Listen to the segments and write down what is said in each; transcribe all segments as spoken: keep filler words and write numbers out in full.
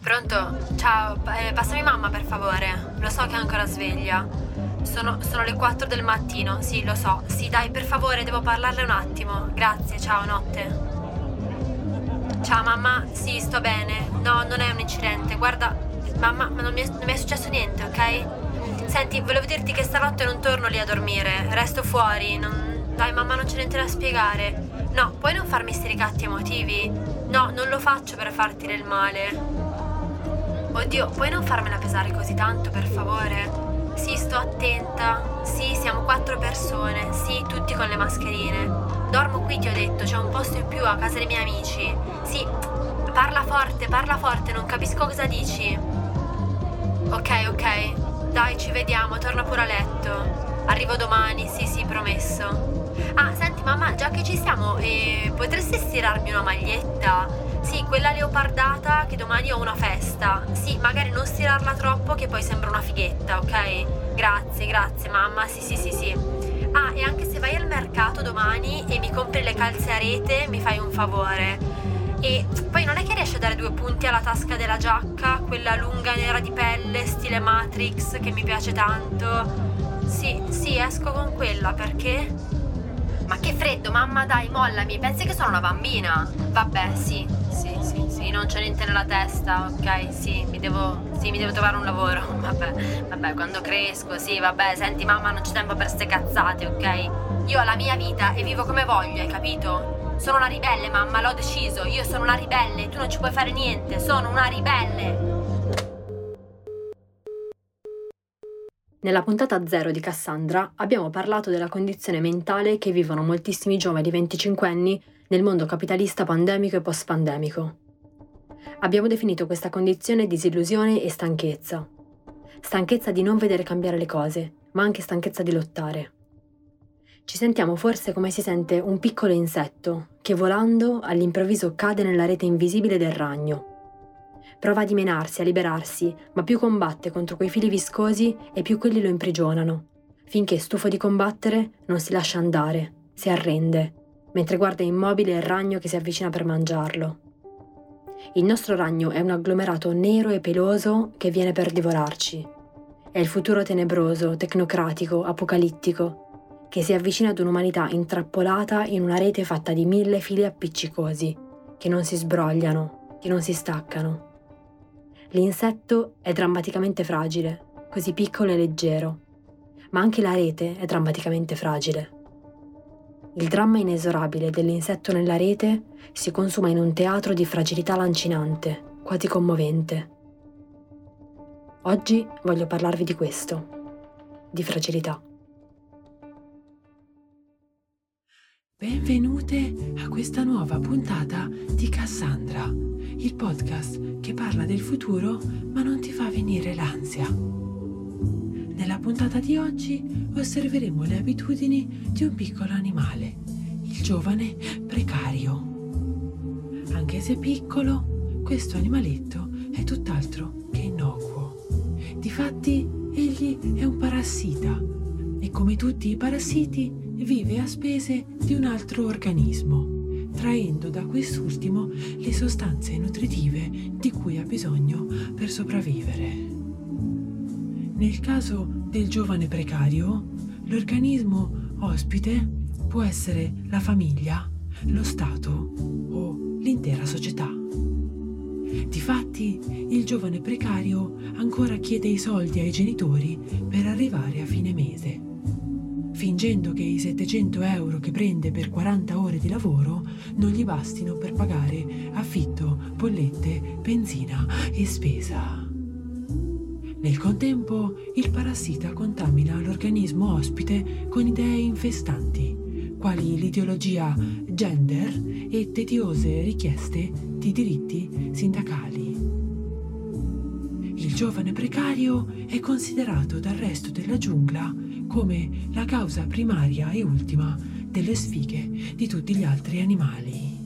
Pronto? Ciao, eh, passami mamma per favore. Lo so che è ancora sveglia. Sono, sono le quattro del mattino, sì, lo so. Sì, dai, per favore, devo parlarle un attimo. Grazie, ciao, notte. Ciao mamma, sì, sto bene. No, non è un incidente, guarda, mamma, ma non mi è, non mi è successo niente, ok? Senti, volevo dirti che stanotte non torno lì a dormire, resto fuori, non... Dai mamma, non c'è niente da spiegare. No, puoi non farmi sti ricatti emotivi? No, non lo faccio per farti del male. Oddio, puoi non farmela pesare così tanto, per favore? Sì, sto attenta. Sì, siamo quattro persone. Sì, tutti con le mascherine. Dormo qui, ti ho detto, c'è un posto in più a casa dei miei amici. Sì, parla forte, parla forte, non capisco cosa dici. Ok, ok. Dai, ci vediamo, torno pure a letto. Arrivo domani, sì, sì, promesso. Ah, senti, mamma, già che ci siamo, eh, potresti stirarmi una maglietta? Sì, quella leopardata che domani ho una festa. Sì, magari non stirarla troppo che poi sembra una fighetta, ok? Grazie, grazie mamma, sì sì sì sì. Ah, e anche se vai al mercato domani e mi compri le calze a rete, mi fai un favore. E poi non è che riesci a dare due punti alla tasca della giacca, quella lunga nera di pelle, stile Matrix, che mi piace tanto? Sì, sì, esco con quella, perché? Ma che freddo, mamma, dai, mollami, pensi che sono una bambina? Vabbè, sì, sì, sì, sì, non c'è niente nella testa, ok, sì, mi devo, sì, mi devo trovare un lavoro, vabbè, vabbè, quando cresco, sì, vabbè, senti, mamma, non c'è tempo per ste cazzate, ok? Io ho la mia vita e vivo come voglio, hai capito? Sono una ribelle, mamma, l'ho deciso, io sono una ribelle, tu non ci puoi fare niente, sono una ribelle! Nella puntata zero di Cassandra abbiamo parlato della condizione mentale che vivono moltissimi giovani venticinquenni nel mondo capitalista pandemico e post-pandemico. Abbiamo definito questa condizione disillusione e stanchezza. Stanchezza di non vedere cambiare le cose, ma anche stanchezza di lottare. Ci sentiamo forse come si sente un piccolo insetto che volando all'improvviso cade nella rete invisibile del ragno. Prova a dimenarsi, a liberarsi, ma più combatte contro quei fili viscosi e più quelli lo imprigionano, finché, stufo di combattere, non si lascia andare, si arrende, mentre guarda immobile il ragno che si avvicina per mangiarlo. Il nostro ragno è un agglomerato nero e peloso che viene per divorarci. È il futuro tenebroso, tecnocratico, apocalittico, che si avvicina ad un'umanità intrappolata in una rete fatta di mille fili appiccicosi, che non si sbrogliano, che non si staccano. L'insetto è drammaticamente fragile, così piccolo e leggero, ma anche la rete è drammaticamente fragile. Il dramma inesorabile dell'insetto nella rete si consuma in un teatro di fragilità lancinante, quasi commovente. Oggi voglio parlarvi di questo, di fragilità. Benvenute a questa nuova puntata di Cassandra, il podcast che parla del futuro ma non ti fa venire l'ansia. Nella puntata di oggi osserveremo le abitudini di un piccolo animale, il giovane precario. Anche se piccolo, questo animaletto è tutt'altro che innocuo. Difatti, egli è un parassita e come tutti i parassiti vive a spese di un altro organismo, traendo da quest'ultimo le sostanze nutritive di cui ha bisogno per sopravvivere. Nel caso del giovane precario, l'organismo ospite può essere la famiglia, lo Stato o l'intera società. Difatti, il giovane precario ancora chiede i soldi ai genitori per arrivare a fine mese, fingendo che i settecento euro che prende per quaranta ore di lavoro non gli bastino per pagare affitto, bollette, benzina e spesa. Nel contempo, il parassita contamina l'organismo ospite con idee infestanti, quali l'ideologia gender e tediose richieste di diritti sindacali. Il giovane precario è considerato dal resto della giungla come la causa primaria e ultima delle sfighe di tutti gli altri animali.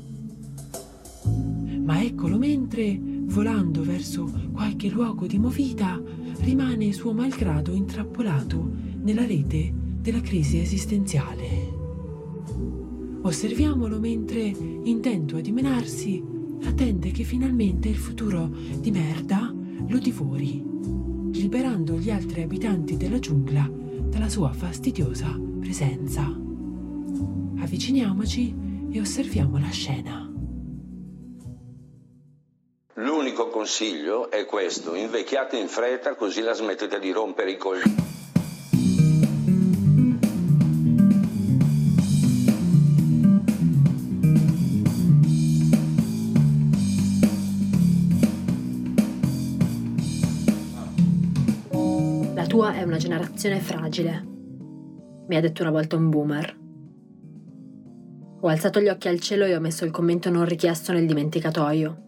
Ma eccolo mentre, volando verso qualche luogo di movita, rimane suo malgrado intrappolato nella rete della crisi esistenziale. Osserviamolo mentre, intento a dimenarsi, attende che finalmente il futuro di merda lo divori, liberando gli altri abitanti della giungla dalla sua fastidiosa presenza. Avviciniamoci e osserviamo la scena. L'unico consiglio è questo: invecchiate in fretta, così la smettete di rompere i coglioni. La tua è una generazione fragile, mi ha detto una volta un boomer. Ho alzato gli occhi al cielo e ho messo il commento non richiesto nel dimenticatoio.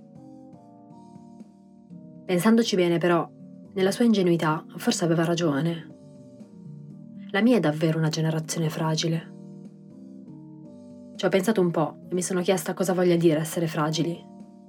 Pensandoci bene, però, nella sua ingenuità, forse aveva ragione. La mia è davvero una generazione fragile. Ci ho pensato un po' e mi sono chiesta cosa voglia dire essere fragili.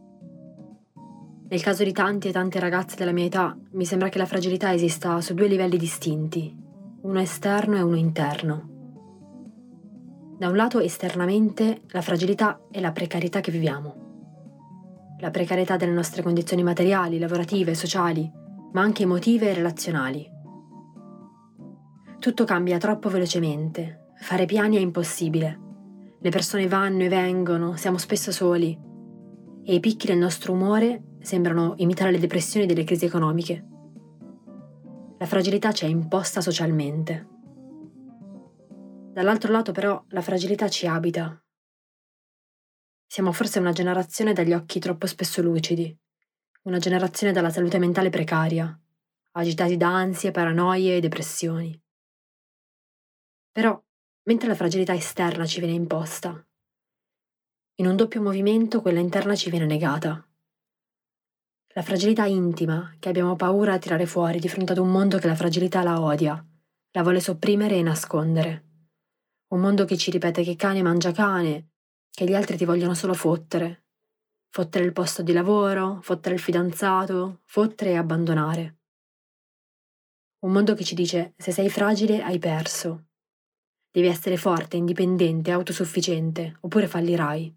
Nel caso di tanti e tante ragazze della mia età, mi sembra che la fragilità esista su due livelli distinti, uno esterno e uno interno. Da un lato, esternamente, la fragilità è la precarietà che viviamo. La precarietà delle nostre condizioni materiali, lavorative, sociali, ma anche emotive e relazionali. Tutto cambia troppo velocemente, fare piani è impossibile. Le persone vanno e vengono, siamo spesso soli e i picchi del nostro umore sembrano imitare le depressioni delle crisi economiche. La fragilità ci è imposta socialmente. Dall'altro lato, però, la fragilità ci abita. Siamo forse una generazione dagli occhi troppo spesso lucidi, una generazione dalla salute mentale precaria, agitati da ansie, paranoie e depressioni. Però, mentre la fragilità esterna ci viene imposta, in un doppio movimento quella interna ci viene negata. La fragilità intima che abbiamo paura a tirare fuori di fronte ad un mondo che la fragilità la odia, la vuole sopprimere e nascondere. Un mondo che ci ripete che cane mangia cane, che gli altri ti vogliono solo fottere. Fottere il posto di lavoro, fottere il fidanzato, fottere e abbandonare. Un mondo che ci dice: se sei fragile hai perso. Devi essere forte, indipendente, autosufficiente, oppure fallirai.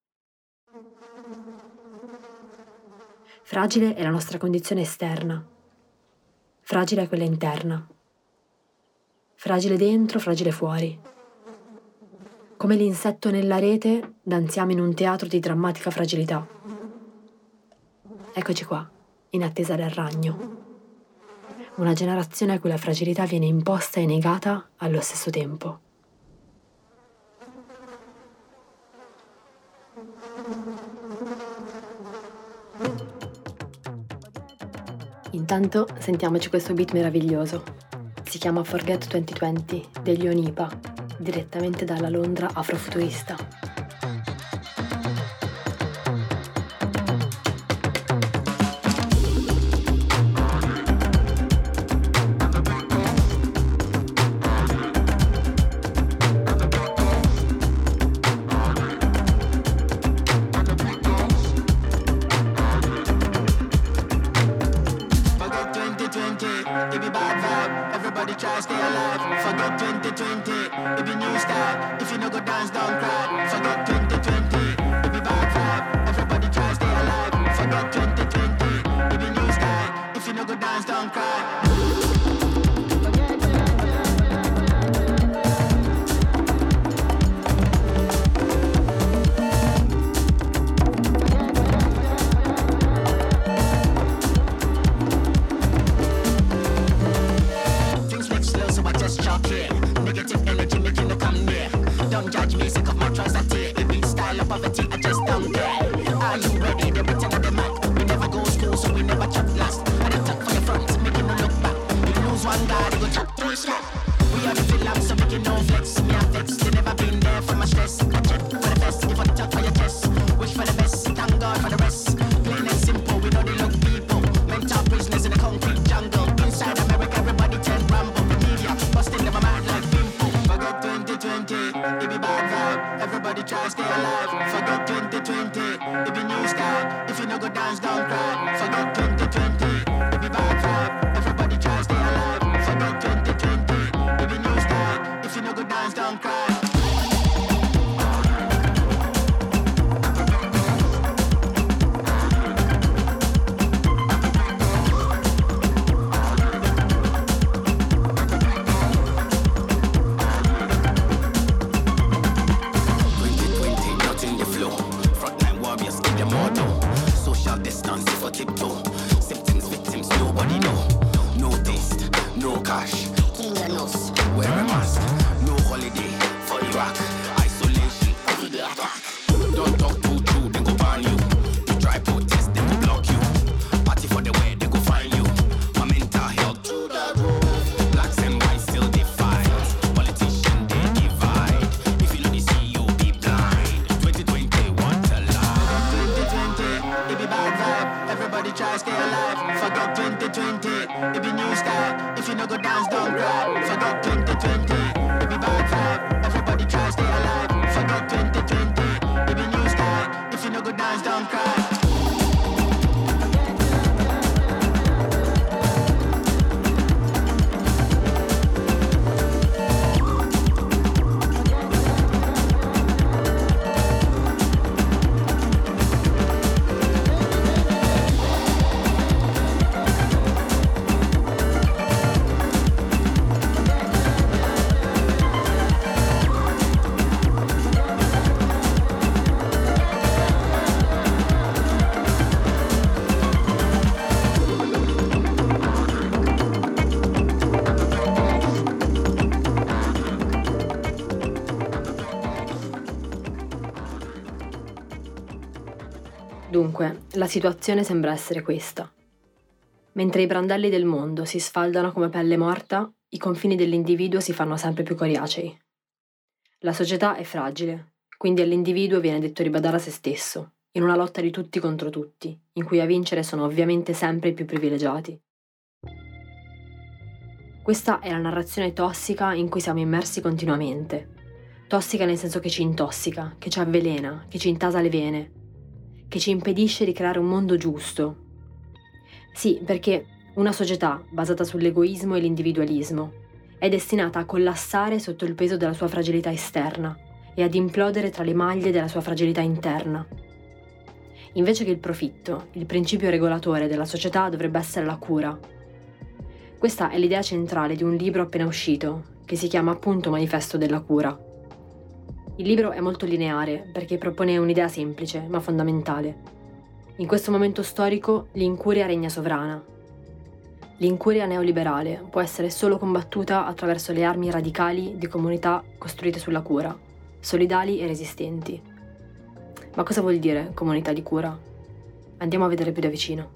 Fragile è la nostra condizione esterna. Fragile è quella interna. Fragile dentro, fragile fuori. Come l'insetto nella rete, danziamo in un teatro di drammatica fragilità. Eccoci qua, in attesa del ragno. Una generazione a cui la fragilità viene imposta e negata allo stesso tempo. Intanto sentiamoci questo beat meraviglioso. Si chiama Forget duemilaventi degli Onipa, direttamente dalla Londra afrofuturista. Dunque, la situazione sembra essere questa. Mentre i brandelli del mondo si sfaldano come pelle morta, i confini dell'individuo si fanno sempre più coriacei. La società è fragile, quindi all'individuo viene detto ribadare a se stesso, in una lotta di tutti contro tutti, in cui a vincere sono ovviamente sempre i più privilegiati. Questa è la narrazione tossica in cui siamo immersi continuamente. Tossica nel senso che ci intossica, che ci avvelena, che ci intasa le vene, che ci impedisce di creare un mondo giusto. Sì, perché una società basata sull'egoismo e l'individualismo è destinata a collassare sotto il peso della sua fragilità esterna e ad implodere tra le maglie della sua fragilità interna. Invece che il profitto, il principio regolatore della società dovrebbe essere la cura. Questa è l'idea centrale di un libro appena uscito, che si chiama appunto Manifesto della cura. Il libro è molto lineare perché propone un'idea semplice ma fondamentale. In questo momento storico l'incuria regna sovrana. L'incuria neoliberale può essere solo combattuta attraverso le armi radicali di comunità costruite sulla cura, solidali e resistenti. Ma cosa vuol dire comunità di cura? Andiamo a vedere più da vicino.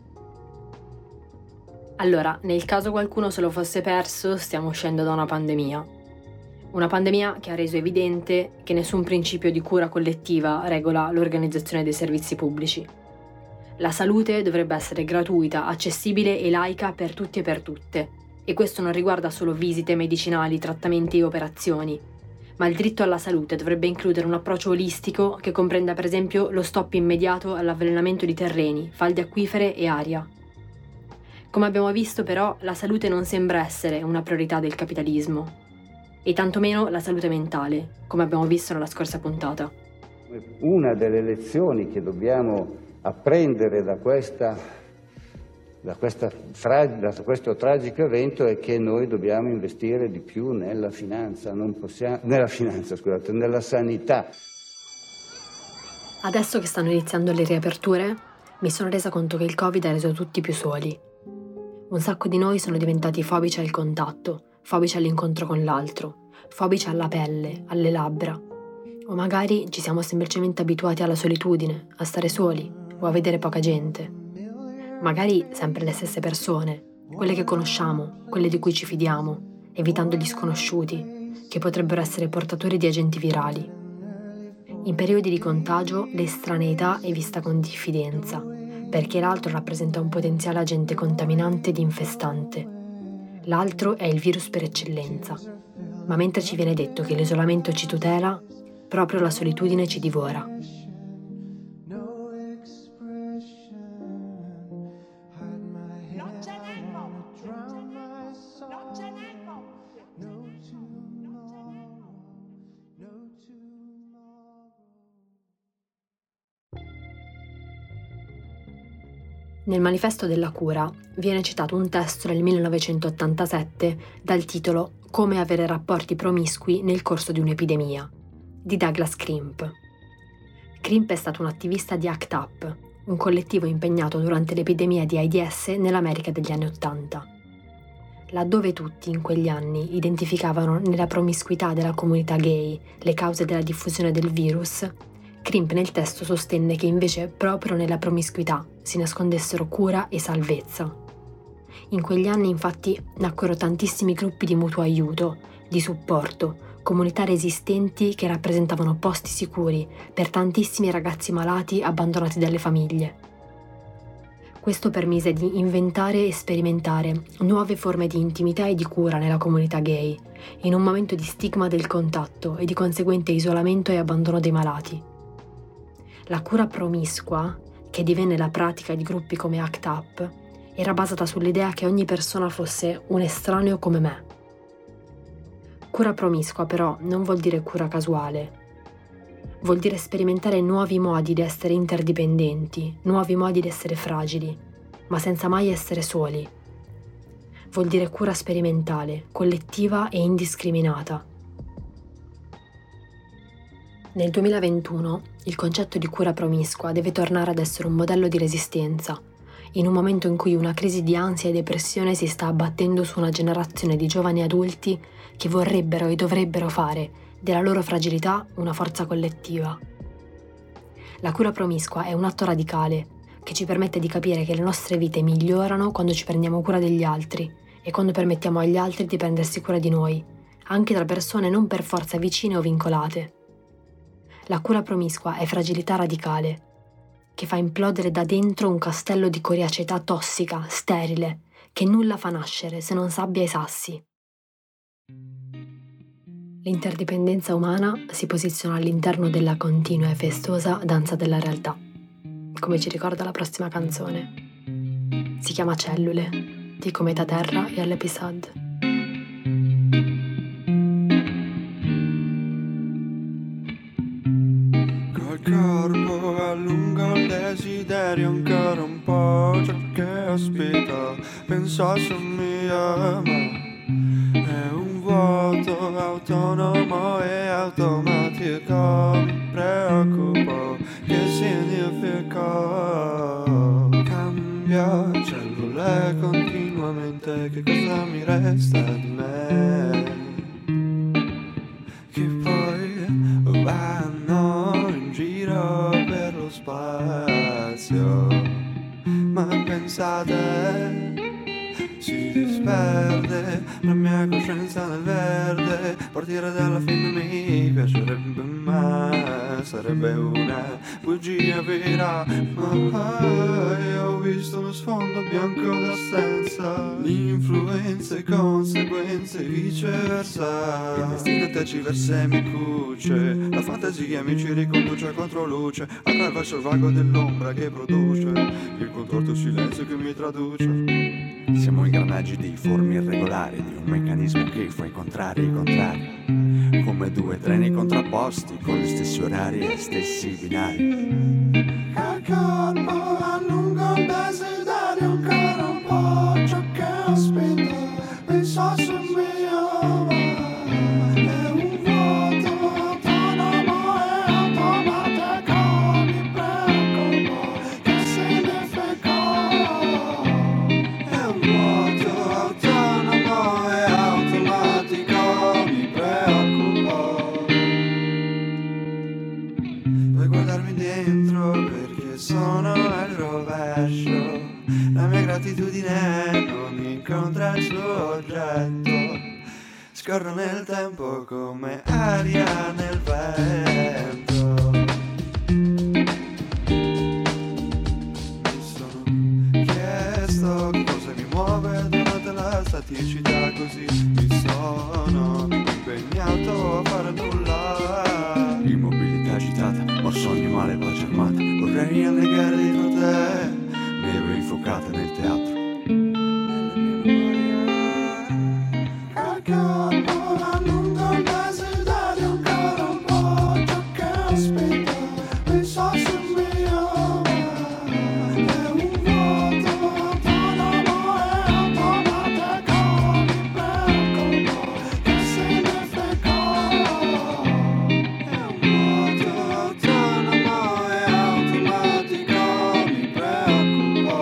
Allora, nel caso qualcuno se lo fosse perso, stiamo uscendo da una pandemia. Una pandemia che ha reso evidente che nessun principio di cura collettiva regola l'organizzazione dei servizi pubblici. La salute dovrebbe essere gratuita, accessibile e laica per tutti e per tutte. E questo non riguarda solo visite medicinali, trattamenti e operazioni. Ma il diritto alla salute dovrebbe includere un approccio olistico che comprenda per esempio lo stop immediato all'avvelenamento di terreni, falde acquifere e aria. Come abbiamo visto però, la salute non sembra essere una priorità del capitalismo. E tantomeno la salute mentale, come abbiamo visto nella scorsa puntata. Una delle lezioni che dobbiamo apprendere da, questa, da, questa, da questo tragico evento è che noi dobbiamo investire di più nella finanza, non possiamo, nella finanza, scusate, nella sanità. Adesso che stanno iniziando le riaperture, mi sono resa conto che il Covid ha reso tutti più soli. Un sacco di noi sono diventati fobici al contatto, fobici all'incontro con l'altro, fobici alla pelle, alle labbra. O magari ci siamo semplicemente abituati alla solitudine, a stare soli o a vedere poca gente. Magari sempre le stesse persone, quelle che conosciamo, quelle di cui ci fidiamo, evitando gli sconosciuti, che potrebbero essere portatori di agenti virali. In periodi di contagio l'estraneità è vista con diffidenza, perché l'altro rappresenta un potenziale agente contaminante ed infestante. L'altro è il virus per eccellenza, ma mentre ci viene detto che l'isolamento ci tutela, proprio la solitudine ci divora. Nel Manifesto della cura viene citato un testo del millenovecentottantasette dal titolo Come avere rapporti promiscui nel corso di un'epidemia, di Douglas Crimp. Crimp è stato un attivista di ACT UP, un collettivo impegnato durante l'epidemia di AIDS nell'America degli anni Ottanta. Laddove tutti in quegli anni identificavano nella promiscuità della comunità gay le cause della diffusione del virus, Crimp nel testo sostenne che invece proprio nella promiscuità si nascondessero cura e salvezza. In quegli anni infatti nacquero tantissimi gruppi di mutuo aiuto, di supporto, comunità resistenti che rappresentavano posti sicuri per tantissimi ragazzi malati abbandonati dalle famiglie. Questo permise di inventare e sperimentare nuove forme di intimità e di cura nella comunità gay, in un momento di stigma del contatto e di conseguente isolamento e abbandono dei malati. La cura promiscua, che divenne la pratica di gruppi come ACT UP, era basata sull'idea che ogni persona fosse un estraneo come me. Cura promiscua però non vuol dire cura casuale. Vuol dire sperimentare nuovi modi di essere interdipendenti, nuovi modi di essere fragili, ma senza mai essere soli. Vuol dire cura sperimentale, collettiva e indiscriminata. Nel duemilaventuno il concetto di cura promiscua deve tornare ad essere un modello di resistenza, in un momento in cui una crisi di ansia e depressione si sta abbattendo su una generazione di giovani adulti che vorrebbero e dovrebbero fare della loro fragilità una forza collettiva. La cura promiscua è un atto radicale che ci permette di capire che le nostre vite migliorano quando ci prendiamo cura degli altri e quando permettiamo agli altri di prendersi cura di noi, anche tra persone non per forza vicine o vincolate. La cura promiscua è fragilità radicale, che fa implodere da dentro un castello di coriacità tossica, sterile, che nulla fa nascere se non sabbia e sassi. L'interdipendenza umana si posiziona all'interno della continua e festosa danza della realtà, come ci ricorda la prossima canzone. Si chiama Cellule, di Cometa Terra e all'Episod. Col corpo allungo il desiderio ancora un po', ciò che ospita, penso assomiglia, ma è un vuoto autonomo e automatico, mi preoccupo che significa. Cambia cellule continuamente, che cosa mi resta di me? Che poi vanno in giro per lo spazio, ma pensate, si disperde la mia coscienza nel verde. Partire dalla fine mi piacerebbe, ma sarebbe una bugia vera. Ma io ho visto lo sfondo bianco d'assenza, influenze e conseguenze e viceversa. Il destino tergiversa e mi cuce, la fantasia mi ci riconduce a controluce, attraverso il vago dell'ombra che produce il contorto silenzio che mi traduce. Siamo ingranaggi dei formi irregolari di un meccanismo che fa i contrari ai contrari, come due treni contrapposti con gli stessi orari e stessi binari. Al corpo allungo il desiderio ancora un po', ciò che ho spinto, penso sul mio, è un vuoto autonomo e automatico, mi preoccupo che significa. Sono al rovescio, la mia gratitudine non incontra il suo oggetto, scorro nel tempo come aria nel vento. Mi sono chiesto cosa mi muove durante la staticità, così mi sono impegnato a fare nulla. Immobilità agitata, morso animale, pace armata. Vorrei annegare dietro te, neve infuocata nel teatro. Al corpo allungo il desiderio ancora un po', ciò che ho spinto, penso sul mio, è un vuoto autonomo e automatico, mi preoccupo che significa. È un vuoto autonomo e automatico, mi preoccupo.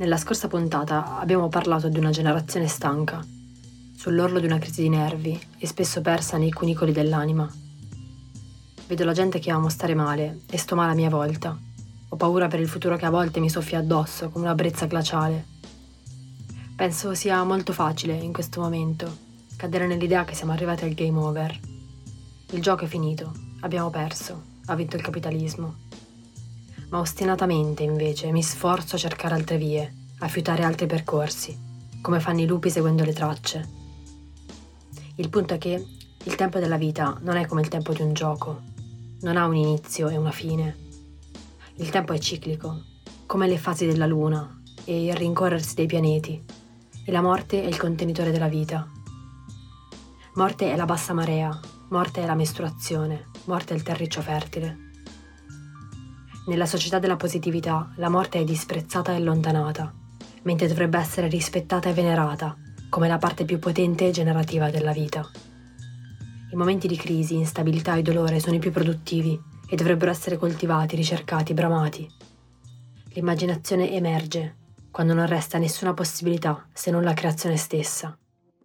Nella scorsa puntata abbiamo parlato di una generazione stanca, sull'orlo di una crisi di nervi e spesso persa nei cunicoli dell'anima. Vedo la gente che amo stare male e sto male a mia volta. Ho paura per il futuro che a volte mi soffia addosso come una brezza glaciale. Penso sia molto facile in questo momento cadere nell'idea che siamo arrivati al game over. Il gioco è finito, abbiamo perso, ha vinto il capitalismo. Ma ostinatamente, invece, mi sforzo a cercare altre vie, a fiutare altri percorsi, come fanno i lupi seguendo le tracce. Il punto è che il tempo della vita non è come il tempo di un gioco, non ha un inizio e una fine. Il tempo è ciclico, come le fasi della luna e il rincorrersi dei pianeti, e la morte è il contenitore della vita. Morte è la bassa marea, morte è la mestruazione, morte è il terriccio fertile. Nella società della positività, la morte è disprezzata e allontanata, mentre dovrebbe essere rispettata e venerata, come la parte più potente e generativa della vita. I momenti di crisi, instabilità e dolore sono i più produttivi e dovrebbero essere coltivati, ricercati, bramati. L'immaginazione emerge quando non resta nessuna possibilità se non la creazione stessa.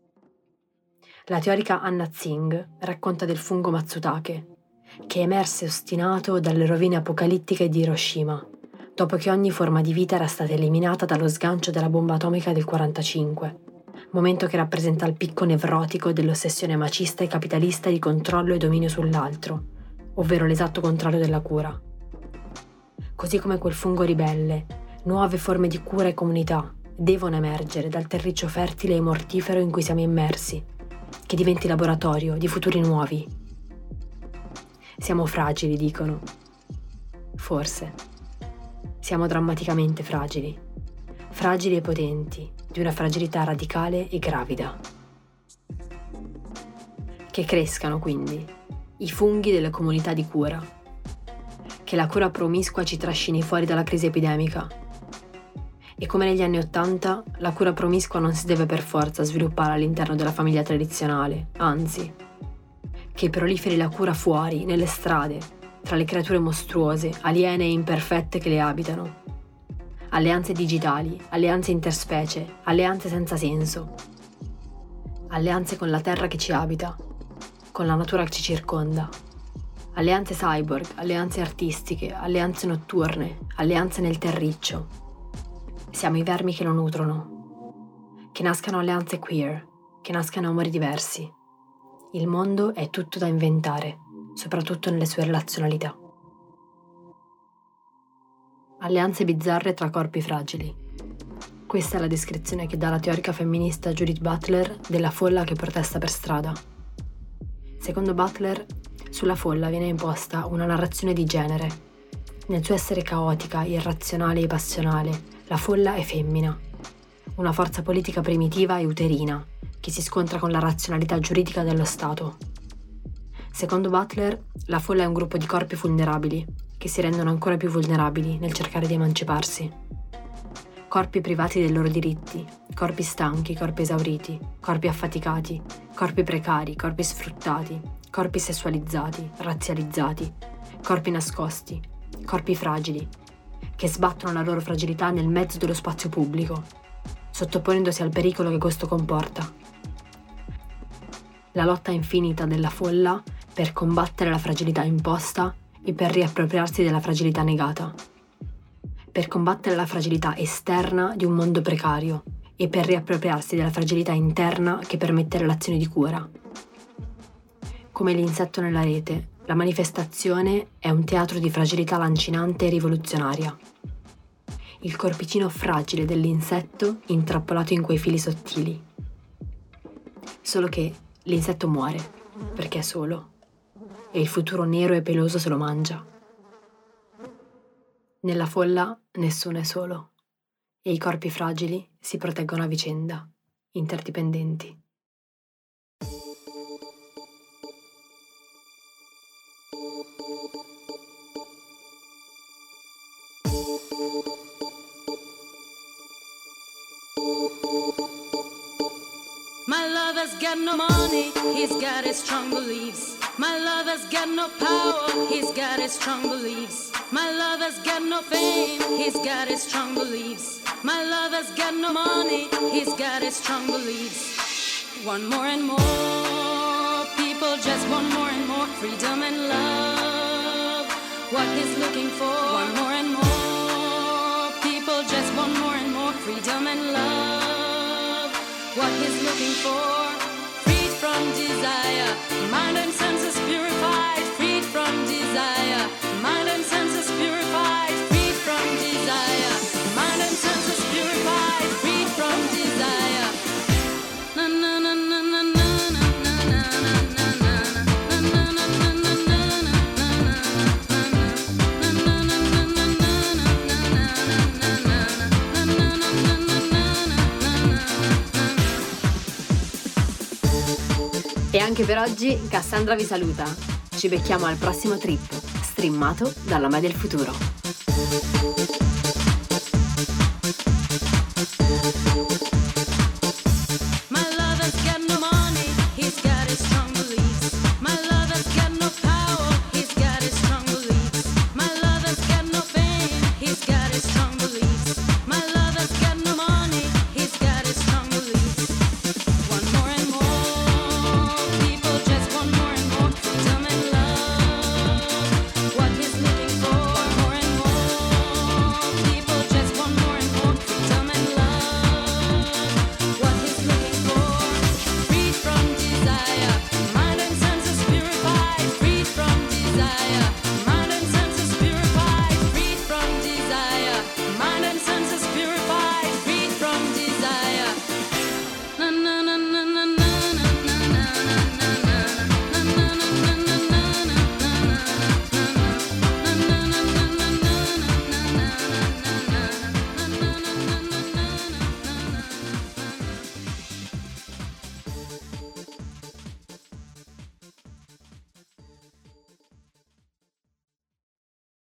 La teorica Anna Tsing racconta del fungo Matsutake, che emerse ostinato dalle rovine apocalittiche di Hiroshima, dopo che ogni forma di vita era stata eliminata dallo sgancio della bomba atomica del quarantacinque, momento che rappresenta il picco nevrotico dell'ossessione macista e capitalista di controllo e dominio sull'altro, ovvero l'esatto contrario della cura. Così come quel fungo ribelle, nuove forme di cura e comunità devono emergere dal terriccio fertile e mortifero in cui siamo immersi, che diventi laboratorio di futuri nuovi. Siamo fragili, dicono. Forse. Siamo drammaticamente fragili. Fragili e potenti, di una fragilità radicale e gravida. Che crescano, quindi, i funghi delle comunità di cura. Che la cura promiscua ci trascini fuori dalla crisi epidemica. E come negli anni Ottanta, la cura promiscua non si deve per forza sviluppare all'interno della famiglia tradizionale, anzi, che proliferi la cura fuori, nelle strade, tra le creature mostruose, aliene e imperfette che le abitano. Alleanze digitali, alleanze interspecie, alleanze senza senso. Alleanze con la terra che ci abita, con la natura che ci circonda. Alleanze cyborg, alleanze artistiche, alleanze notturne, alleanze nel terriccio. Siamo i vermi che lo nutrono. Che nascano alleanze queer, che nascano amori diversi. Il mondo è tutto da inventare, soprattutto nelle sue relazionalità. Alleanze bizzarre tra corpi fragili. Questa è la descrizione che dà la teorica femminista Judith Butler della folla che protesta per strada. Secondo Butler, sulla folla viene imposta una narrazione di genere. Nel suo essere caotica, irrazionale e passionale, la folla è femmina, una forza politica primitiva e uterina, che si scontra con la razionalità giuridica dello Stato. Secondo Butler, la folla è un gruppo di corpi vulnerabili, che si rendono ancora più vulnerabili nel cercare di emanciparsi. Corpi privati dei loro diritti, corpi stanchi, corpi esauriti, corpi affaticati, corpi precari, corpi sfruttati, corpi sessualizzati, razzializzati, corpi nascosti, corpi fragili, che sbattono la loro fragilità nel mezzo dello spazio pubblico, sottoponendosi al pericolo che questo comporta. La lotta infinita della folla per combattere la fragilità imposta e per riappropriarsi della fragilità negata. Per combattere la fragilità esterna di un mondo precario e per riappropriarsi della fragilità interna che permette relazioni di cura. Come l'insetto nella rete, la manifestazione è un teatro di fragilità lancinante e rivoluzionaria. Il corpicino fragile dell'insetto intrappolato in quei fili sottili. Solo che l'insetto muore, perché è solo, e il futuro nero e peloso se lo mangia. Nella folla nessuno è solo, e i corpi fragili si proteggono a vicenda, interdipendenti. My lover's got no money, he's got his strong beliefs. My lover's got no power, he's got his strong beliefs. My lover's got no fame, he's got his strong beliefs. My lover's got no money, he's got his strong beliefs. Want more and more, people just want more and more freedom and love. What he's looking for, want more and more, people just want more and more freedom and love. What he's looking for, freed from desire, mind and senses purified, freed from desire, mind and senses purified, freed from desire, mind and senses purified, freed from desire. Na na na na na na na na na na E anche per oggi Cassandra vi saluta. Ci becchiamo al prossimo trip, streamato dalla Me del Futuro.